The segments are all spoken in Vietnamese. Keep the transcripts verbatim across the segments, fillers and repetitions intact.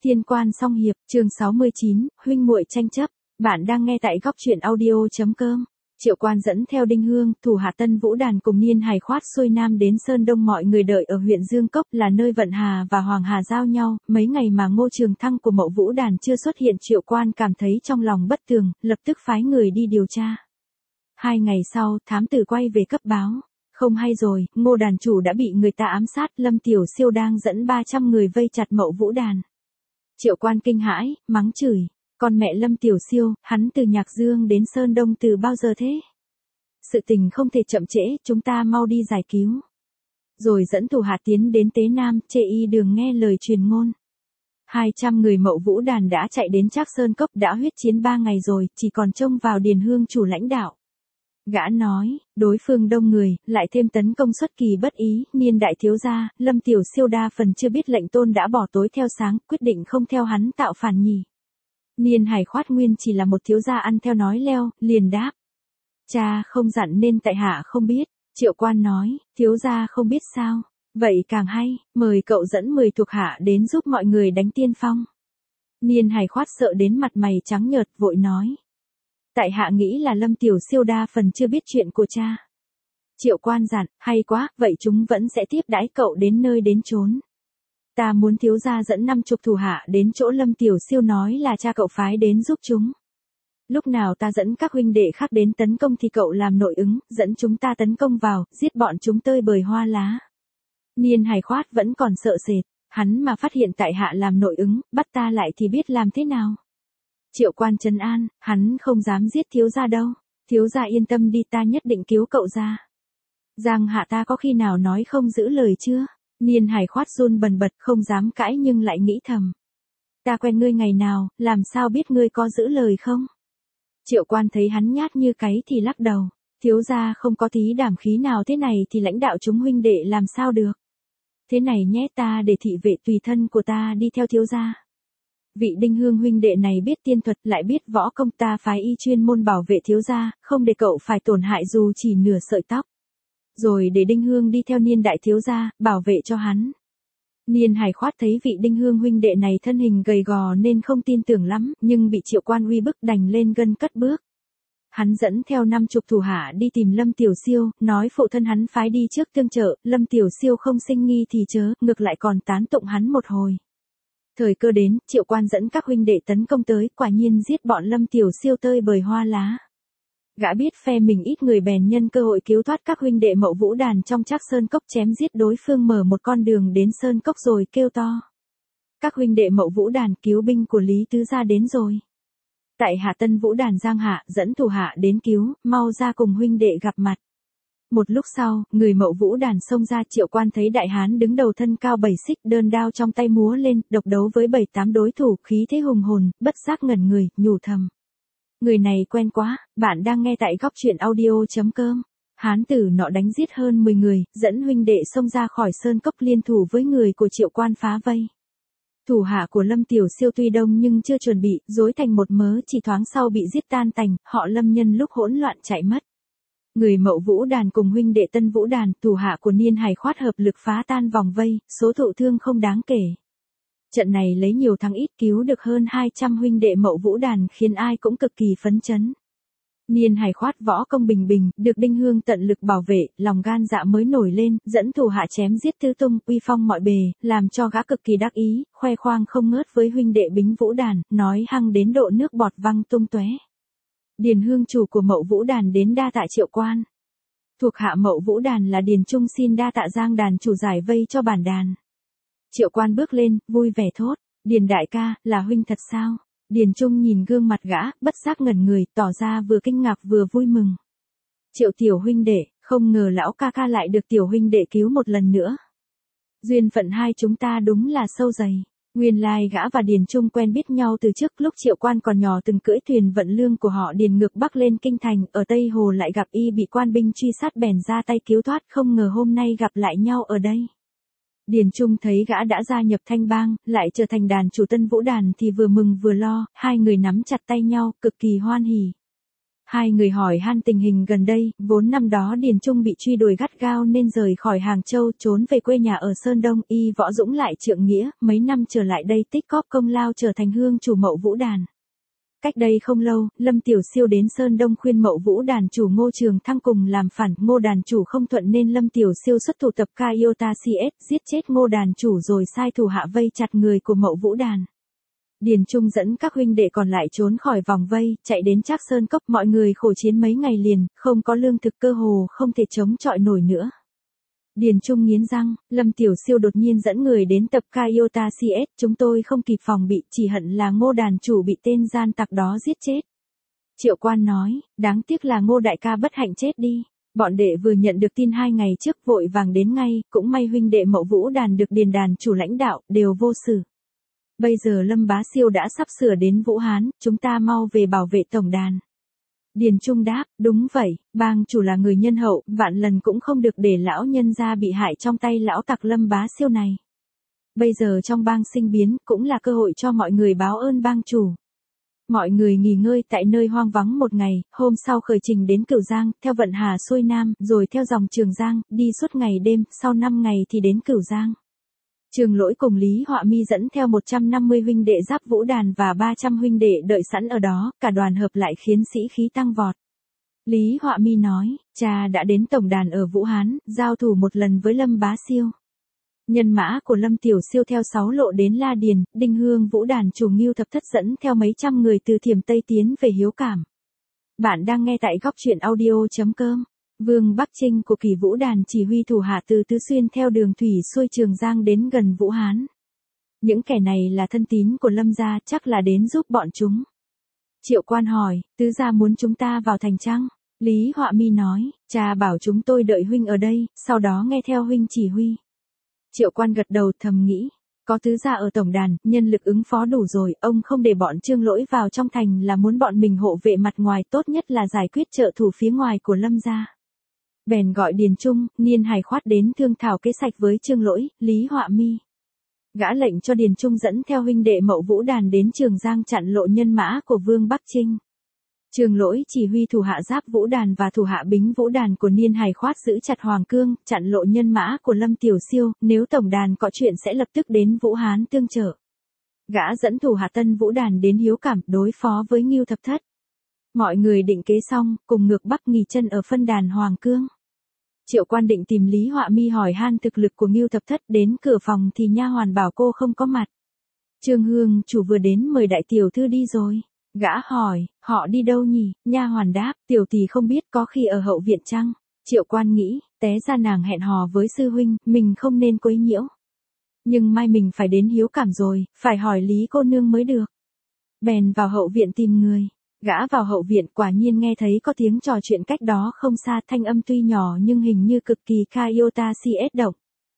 Thiên quan song hiệp, chương sáu mươi chín, huynh muội tranh chấp. Bạn đang nghe tại góc truyện audio chấm com. Triệu Quan dẫn theo Đinh Hương, thủ hạ Tân Vũ Đàn cùng Niên Hải khoát xuôi nam đến Sơn Đông, mọi người đợi ở huyện Dương Cốc, là nơi Vận Hà và Hoàng Hà giao nhau. Mấy ngày mà Ngô Trường Thăng của Mậu Vũ Đàn chưa xuất hiện, Triệu Quan cảm thấy trong lòng bất tường, lập tức phái người đi điều tra. Hai ngày sau, thám tử quay về cấp báo. Không hay rồi, Ngô đàn chủ đã bị người ta ám sát, Lâm Tiểu Siêu đang dẫn ba trăm người vây chặt Mậu Vũ Đàn. Triệu Quan kinh hãi, mắng chửi, con mẹ Lâm Tiểu Siêu, hắn từ Nhạc Dương đến Sơn Đông từ bao giờ thế? Sự tình không thể chậm trễ, chúng ta mau đi giải cứu. Rồi dẫn thủ hạ tiến đến Tế Nam, chê y đường nghe lời truyền ngôn. Hai trăm người Mậu Vũ Đàn đã chạy đến Trác Sơn Cốc, đã huyết chiến ba ngày rồi, chỉ còn trông vào Điền Hương chủ lãnh đạo. Gã nói, đối phương đông người, lại thêm tấn công xuất kỳ bất ý, Niên đại thiếu gia, Lâm Tiểu Siêu đa phần chưa biết lệnh tôn đã bỏ tối theo sáng, quyết định không theo hắn tạo phản nhỉ. Niên Hải khoát nguyên chỉ là một thiếu gia ăn theo nói leo, liền đáp. Cha không dặn nên tại hạ không biết. Triệu Quan nói, thiếu gia không biết sao, vậy càng hay, mời cậu dẫn mười thuộc hạ đến giúp mọi người đánh tiên phong. Niên Hải khoát sợ đến mặt mày trắng nhợt, vội nói. Tại hạ nghĩ là Lâm Tiểu Siêu đa phần chưa biết chuyện của cha. Triệu Quan dặn, hay quá, vậy chúng vẫn sẽ tiếp đãi cậu đến nơi đến chốn. Ta muốn thiếu gia dẫn năm chục thủ hạ đến chỗ Lâm Tiểu Siêu nói là cha cậu phái đến giúp chúng. Lúc nào ta dẫn các huynh đệ khác đến tấn công thì cậu làm nội ứng, dẫn chúng ta tấn công vào, giết bọn chúng tơi bời hoa lá. Niên Hải khoát vẫn còn sợ sệt, hắn mà phát hiện tại hạ làm nội ứng, bắt ta lại thì biết làm thế nào. Triệu Quan trấn an, hắn không dám giết thiếu gia đâu, thiếu gia yên tâm đi, ta nhất định cứu cậu ra. Giang hạ ta có khi nào nói không giữ lời chưa? Niên Hải khoát run bần bật, không dám cãi nhưng lại nghĩ thầm. Ta quen ngươi ngày nào, làm sao biết ngươi có giữ lời không? Triệu Quan thấy hắn nhát như cái thì lắc đầu, thiếu gia không có tí đảm khí nào, thế này thì lãnh đạo chúng huynh đệ làm sao được? Thế này nhé, ta để thị vệ tùy thân của ta đi theo thiếu gia. Vị Đinh Hương huynh đệ này biết tiên thuật, lại biết võ công, ta phái y chuyên môn bảo vệ thiếu gia, không để cậu phải tổn hại dù chỉ nửa sợi tóc. Rồi để Đinh Hương đi theo Niên đại thiếu gia, bảo vệ cho hắn. Niên Hải khoát thấy vị Đinh Hương huynh đệ này thân hình gầy gò nên không tin tưởng lắm, nhưng bị Triệu Quan uy bức đành lên gân cất bước. Hắn dẫn theo năm chục thủ hạ đi tìm Lâm Tiểu Siêu, nói phụ thân hắn phái đi trước tương trợ, Lâm Tiểu Siêu không sinh nghi thì chớ, ngược lại còn tán tụng hắn một hồi. Thời cơ đến, Triệu Quan dẫn các huynh đệ tấn công tới, quả nhiên giết bọn Lâm Tiểu Siêu tơi bời hoa lá. Gã biết phe mình ít người bèn nhân cơ hội cứu thoát các huynh đệ Mậu Vũ Đàn trong Trác Sơn Cốc, chém giết đối phương, mở một con đường đến Sơn Cốc rồi kêu to. Các huynh đệ Mậu Vũ Đàn, cứu binh của Lý Tứ gia đến rồi. Tại hạ Tân Vũ Đàn Giang Hạ dẫn thủ hạ đến cứu, mau ra cùng huynh đệ gặp mặt. Một lúc sau, người Mậu Vũ Đàn xông ra, Triệu Quan thấy đại hán đứng đầu thân cao bảy xích, đơn đao trong tay múa lên, độc đấu với bảy tám đối thủ, khí thế hùng hồn, bất giác ngẩn người, nhủ thầm. Người này quen quá. Bạn đang nghe tại góc truyện audio chấm com. Hán tử nọ đánh giết hơn mười người, dẫn huynh đệ xông ra khỏi Sơn Cốc, liên thủ với người của Triệu Quan phá vây. Thủ hạ của Lâm Tiểu Siêu tuy đông nhưng chưa chuẩn bị, rối thành một mớ, chỉ thoáng sau bị giết tan tành, họ Lâm nhân lúc hỗn loạn chạy mất. Người Mậu Vũ Đàn cùng huynh đệ Tân Vũ Đàn, thủ hạ của Niên Hải khoát hợp lực phá tan vòng vây, số thụ thương không đáng kể. Trận này lấy nhiều thắng ít, cứu được hơn hai trăm huynh đệ Mậu Vũ Đàn, khiến ai cũng cực kỳ phấn chấn. Niên Hải khoát võ công bình bình, được Đinh Hương tận lực bảo vệ, lòng gan dạ mới nổi lên, dẫn thủ hạ chém giết tứ tung, uy phong mọi bề, làm cho gã cực kỳ đắc ý, khoe khoang không ngớt với huynh đệ Bính Vũ Đàn, nói hăng đến độ nước bọt văng tung tóe. Điền Hương chủ của Mậu Vũ Đàn đến đa tạ Triệu Quan. Thuộc hạ Mậu Vũ Đàn là Điền Trung xin đa tạ Giang đàn chủ giải vây cho bản đàn. Triệu Quan bước lên, vui vẻ thốt, Điền đại ca, là huynh thật sao? Điền Trung nhìn gương mặt gã, bất giác ngẩn người, tỏ ra vừa kinh ngạc vừa vui mừng. Triệu tiểu huynh đệ, không ngờ lão ca ca lại được tiểu huynh đệ cứu một lần nữa. Duyên phận hai chúng ta đúng là sâu dày. Nguyên lai gã và Điền Trung quen biết nhau từ trước, lúc Triệu Quan còn nhỏ từng cưỡi thuyền vận lương của họ Điền ngược Bắc lên kinh thành, ở Tây Hồ lại gặp y bị quan binh truy sát bèn ra tay cứu thoát, không ngờ hôm nay gặp lại nhau ở đây. Điền Trung thấy gã đã gia nhập Thanh Bang, lại trở thành đàn chủ Tân Vũ Đàn thì vừa mừng vừa lo, hai người nắm chặt tay nhau, cực kỳ hoan hỉ. Hai người hỏi han tình hình gần đây, vốn năm đó Điền Trung bị truy đuổi gắt gao nên rời khỏi Hàng Châu trốn về quê nhà ở Sơn Đông, y Võ Dũng lại trượng nghĩa, mấy năm trở lại đây tích cóp công lao trở thành hương chủ Mậu Vũ Đàn. Cách đây không lâu, Lâm Tiểu Siêu đến Sơn Đông khuyên Mậu Vũ Đàn chủ Ngô Trường Thăng cùng làm phản, Ngô đàn chủ không thuận nên Lâm Tiểu Siêu xuất thủ tập ca Iota xê ét, giết chết Ngô đàn chủ rồi sai thủ hạ vây chặt người của Mậu Vũ Đàn. Điền Trung dẫn các huynh đệ còn lại trốn khỏi vòng vây, chạy đến Trác Sơn Cốc, mọi người khổ chiến mấy ngày liền, không có lương thực cơ hồ không thể chống chọi nổi nữa. Điền Trung nghiến răng, Lâm Tiểu Siêu đột nhiên dẫn người đến tập ca Iota xê ét, chúng tôi không kịp phòng bị, chỉ hận là Ngô đàn chủ bị tên gian tặc đó giết chết. Triệu Quan nói, đáng tiếc là Ngô đại ca bất hạnh chết đi. Bọn đệ vừa nhận được tin hai ngày trước vội vàng đến ngay, cũng may huynh đệ Mậu Vũ Đàn được Điền đàn chủ lãnh đạo, đều vô sự. Bây giờ Lâm Bá Siêu đã sắp sửa đến Vũ Hán, chúng ta mau về bảo vệ tổng đàn. Điền Trung đáp, đúng vậy, bang chủ là người nhân hậu, vạn lần cũng không được để lão nhân gia bị hại trong tay lão tặc Lâm Bá Siêu này. Bây giờ trong bang sinh biến, cũng là cơ hội cho mọi người báo ơn bang chủ. Mọi người nghỉ ngơi tại nơi hoang vắng một ngày, hôm sau khởi trình đến Cửu Giang, theo vận hà xuôi nam, rồi theo dòng Trường Giang, đi suốt ngày đêm, sau năm ngày thì đến Cửu Giang. Trường Lỗi cùng Lý Họa Mi dẫn theo một trăm năm mươi huynh đệ giáp Vũ Đàn và ba trăm huynh đệ đợi sẵn ở đó, cả đoàn hợp lại khiến sĩ khí tăng vọt. Lý Họa Mi nói, cha đã đến tổng đàn ở Vũ Hán, giao thủ một lần với Lâm Bá Siêu. Nhân mã của Lâm Tiểu Siêu theo sáu lộ đến La Điền, Đinh Hương Vũ Đàn chủ Ngưu Thập Thất dẫn theo mấy trăm người từ Thiểm Tây tiến về Hiếu Cảm. Bạn đang nghe tại góc truyện audio chấm com. Vương Bắc Trinh của Kỳ Vũ Đàn chỉ huy thủ hạ từ Tứ Xuyên theo đường thủy xuôi Trường Giang đến gần Vũ Hán. Những kẻ này là thân tín của Lâm gia, chắc là đến giúp bọn chúng. Triệu Quan hỏi, tứ gia muốn chúng ta vào thành chăng? Lý Họa Mi nói, cha bảo chúng tôi đợi huynh ở đây, sau đó nghe theo huynh chỉ huy. Triệu Quan gật đầu thầm nghĩ, có tứ gia ở tổng đàn, nhân lực ứng phó đủ rồi, ông không để bọn Trương Lỗi vào trong thành là muốn bọn mình hộ vệ mặt ngoài, tốt nhất là giải quyết trợ thủ phía ngoài của Lâm gia. Bèn gọi Điền Trung, Niên Hải Khoát đến thương thảo kế sách với Trương Lỗi, Lý Họa Mi. Gã lệnh cho Điền Trung dẫn theo huynh đệ Mậu Vũ Đàn đến Trường Giang chặn lộ nhân mã của Vương Bắc Trinh. Trương Lỗi chỉ huy thủ hạ giáp Vũ Đàn và thủ hạ Bính Vũ Đàn của Niên Hải Khoát giữ chặt Hoàng Cương, chặn lộ nhân mã của Lâm Tiểu Siêu, nếu tổng đàn có chuyện sẽ lập tức đến Vũ Hán tương trợ. Gã dẫn thủ hạ Tân Vũ Đàn đến Hiếu Cảm đối phó với Ngưu Thập Thất. Mọi người định kế xong, cùng ngược Bắc nghỉ chân ở phân đàn Hoàng Cương. Triệu Quan định tìm Lý Họa Mi hỏi han thực lực của Ngưu Thập Thất, đến cửa phòng thì nha hoàn bảo cô không có mặt. Trương Hương chủ vừa đến mời đại tiểu thư đi rồi. Gã hỏi, họ đi đâu nhỉ? Nha hoàn đáp, tiểu tỷ không biết, có khi ở hậu viện chăng? Triệu Quan nghĩ, té ra nàng hẹn hò với sư huynh, mình không nên quấy nhiễu. Nhưng mai mình phải đến Hiếu Cảm rồi, phải hỏi Lý cô nương mới được. Bèn vào hậu viện tìm người. Gã vào hậu viện, quả nhiên nghe thấy có tiếng trò chuyện cách đó không xa, thanh âm tuy nhỏ nhưng hình như cực kỳ ca Iota xê ét động.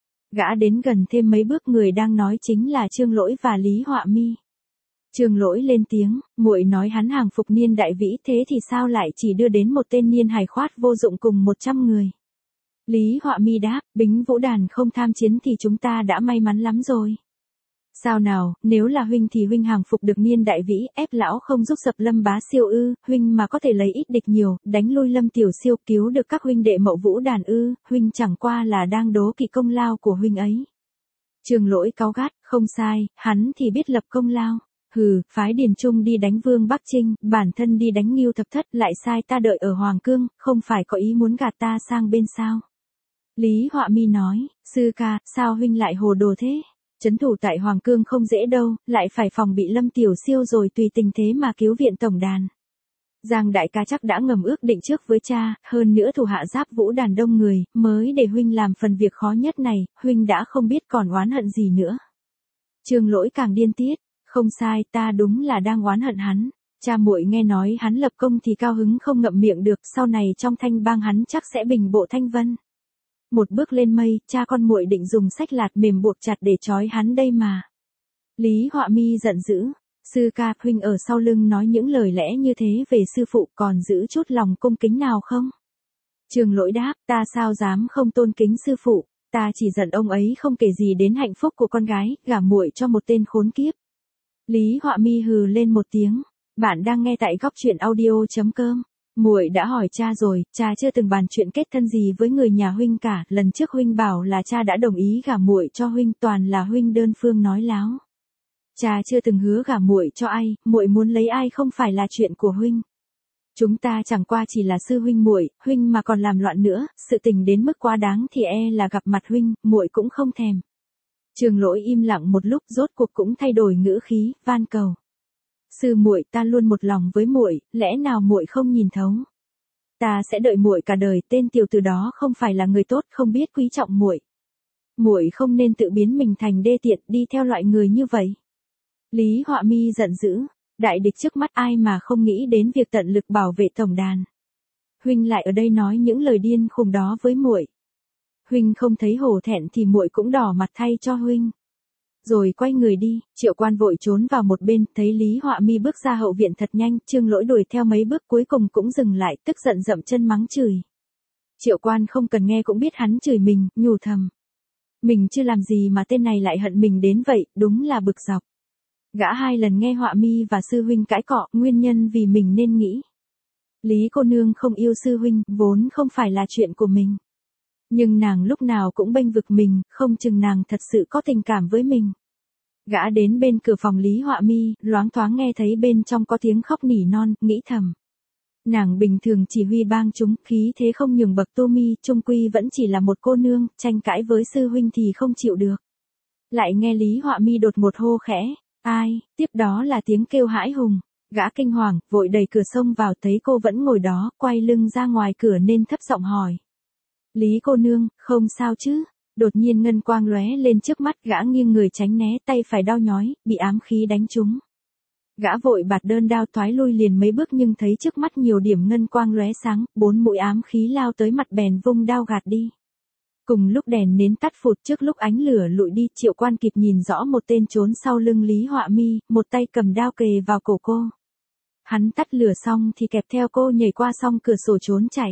Gã đến gần thêm mấy bước, người đang nói chính là Trương Lỗi và Lý Họa Mi. Trương Lỗi lên tiếng, muội nói hắn hàng phục Niên Đại Vĩ, thế thì sao lại chỉ đưa đến một tên Niên Hải Khoát vô dụng cùng một trăm người? Lý Họa Mi đáp, Bính Vũ Đàn không tham chiến thì chúng ta đã may mắn lắm rồi. Sao nào, nếu là huynh thì huynh hàng phục được Niên Đại Vĩ, ép lão không giúp sập Lâm Bá Siêu ư, huynh mà có thể lấy ít địch nhiều, đánh lui Lâm Tiểu Siêu, cứu được các huynh đệ Mậu Vũ Đàn ư, huynh chẳng qua là đang đố kỵ công lao của huynh ấy. Trương Lỗi cáu gắt, không sai, hắn thì biết lập công lao. Hừ, phái Điền Trung đi đánh Vương Bắc Trinh, bản thân đi đánh Ngưu Thập Thất, lại sai ta đợi ở Hoàng Cương, không phải có ý muốn gạt ta sang bên sao? Lý Họa Mi nói, sư ca, sao huynh lại hồ đồ thế? Trấn thủ tại Hoàng Cương không dễ đâu, lại phải phòng bị Lâm Tiểu Siêu rồi tùy tình thế mà cứu viện tổng đàn. Giang đại ca chắc đã ngầm ước định trước với cha, hơn nữa thủ hạ giáp Vũ Đàn đông người, mới để huynh làm phần việc khó nhất này, huynh đã không biết còn oán hận gì nữa. Trương Lỗi càng điên tiết, không sai, ta đúng là đang oán hận hắn. Cha muội nghe nói hắn lập công thì cao hứng không ngậm miệng được, sau này trong Thanh bang hắn chắc sẽ bình bộ Thanh Vân. Một bước lên mây, cha con muội định dùng sách lạt mềm buộc chặt để trói hắn đây mà. Lý Họa Mi giận dữ, sư ca, huynh ở sau lưng nói những lời lẽ như thế về sư phụ, còn giữ chút lòng cung kính nào không? Trương Lỗi đáp, ta sao dám không tôn kính sư phụ, ta chỉ giận ông ấy không kể gì đến hạnh phúc của con gái, gả muội cho một tên khốn kiếp. Lý Họa Mi hừ lên một tiếng, bạn đang nghe tại góc truyện audio chấm com. Muội đã hỏi cha rồi, cha chưa từng bàn chuyện kết thân gì với người nhà huynh cả, lần trước huynh bảo là cha đã đồng ý gả muội cho huynh, toàn là huynh đơn phương nói láo. Cha chưa từng hứa gả muội cho ai, muội muốn lấy ai không phải là chuyện của huynh. Chúng ta chẳng qua chỉ là sư huynh muội, huynh mà còn làm loạn nữa, sự tình đến mức quá đáng thì e là gặp mặt huynh, muội cũng không thèm. Trường Lỗi im lặng một lúc, rốt cuộc cũng thay đổi ngữ khí, van cầu. Sư muội, ta luôn một lòng với muội, lẽ nào muội không nhìn thấu? Ta sẽ đợi muội cả đời, tên tiểu tử đó không phải là người tốt, không biết quý trọng muội. Muội không nên tự biến mình thành đê tiện, đi theo loại người như vậy. Lý Họa Mi giận dữ, đại địch trước mắt ai mà không nghĩ đến việc tận lực bảo vệ tổng đàn. Huynh lại ở đây nói những lời điên khùng đó với muội. Huynh không thấy hổ thẹn thì muội cũng đỏ mặt thay cho huynh. Rồi quay người đi, Triệu Quan vội trốn vào một bên, thấy Lý Họa Mi bước ra hậu viện thật nhanh, Trương Lỗi đuổi theo mấy bước cuối cùng cũng dừng lại, tức giận dậm chân mắng chửi. Triệu Quan không cần nghe cũng biết hắn chửi mình, nhủ thầm. Mình chưa làm gì mà tên này lại hận mình đến vậy, đúng là bực dọc. Gã hai lần nghe Họa Mi và sư huynh cãi cọ, nguyên nhân vì mình nên nghĩ. Lý cô nương không yêu sư huynh, vốn không phải là chuyện của mình. Nhưng nàng lúc nào cũng bênh vực mình, không chừng nàng thật sự có tình cảm với mình. Gã đến bên cửa phòng Lý Họa Mi, loáng thoáng nghe thấy bên trong có tiếng khóc nỉ non, nghĩ thầm. Nàng bình thường chỉ huy bang chúng, khí thế không nhường bậc Tô Mi, chung quy vẫn chỉ là một cô nương, tranh cãi với sư huynh thì không chịu được. Lại nghe Lý Họa Mi đột một hô khẽ, ai, tiếp đó là tiếng kêu hãi hùng. Gã kinh hoàng, vội đẩy cửa xông vào, thấy cô vẫn ngồi đó, quay lưng ra ngoài cửa nên thấp giọng hỏi. Lý cô nương, không sao chứ? Đột nhiên ngân quang lóe lên trước mắt, gã nghiêng người tránh né, tay phải đau nhói, bị ám khí đánh trúng. Gã vội bạt đơn đao thoái lui liền mấy bước nhưng thấy trước mắt nhiều điểm ngân quang lóe sáng, bốn mũi ám khí lao tới mặt bèn vung đao gạt đi. Cùng lúc đèn nến tắt phụt, trước lúc ánh lửa lụi đi, Triệu Quan kịp nhìn rõ một tên trốn sau lưng Lý Họa Mi, một tay cầm đao kề vào cổ cô. Hắn tắt lửa xong thì kẹp theo cô nhảy qua song cửa sổ trốn chạy.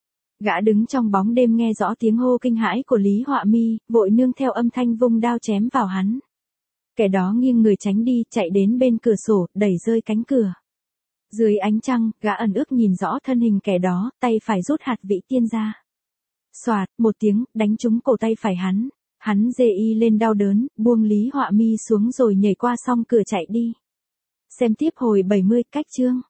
Gã đứng trong bóng đêm nghe rõ tiếng hô kinh hãi của Lý Họa Mi, vội nương theo âm thanh vung đao chém vào hắn. Kẻ đó nghiêng người tránh đi, chạy đến bên cửa sổ, đẩy rơi cánh cửa. Dưới ánh trăng, gã ẩn ước nhìn rõ thân hình kẻ đó, tay phải rút hạt vị tiên ra. Xoạt, một tiếng, đánh trúng cổ tay phải hắn. Hắn dê y lên đau đớn, buông Lý Họa Mi xuống rồi nhảy qua song cửa chạy đi. Xem tiếp hồi bảy mươi, cách chương.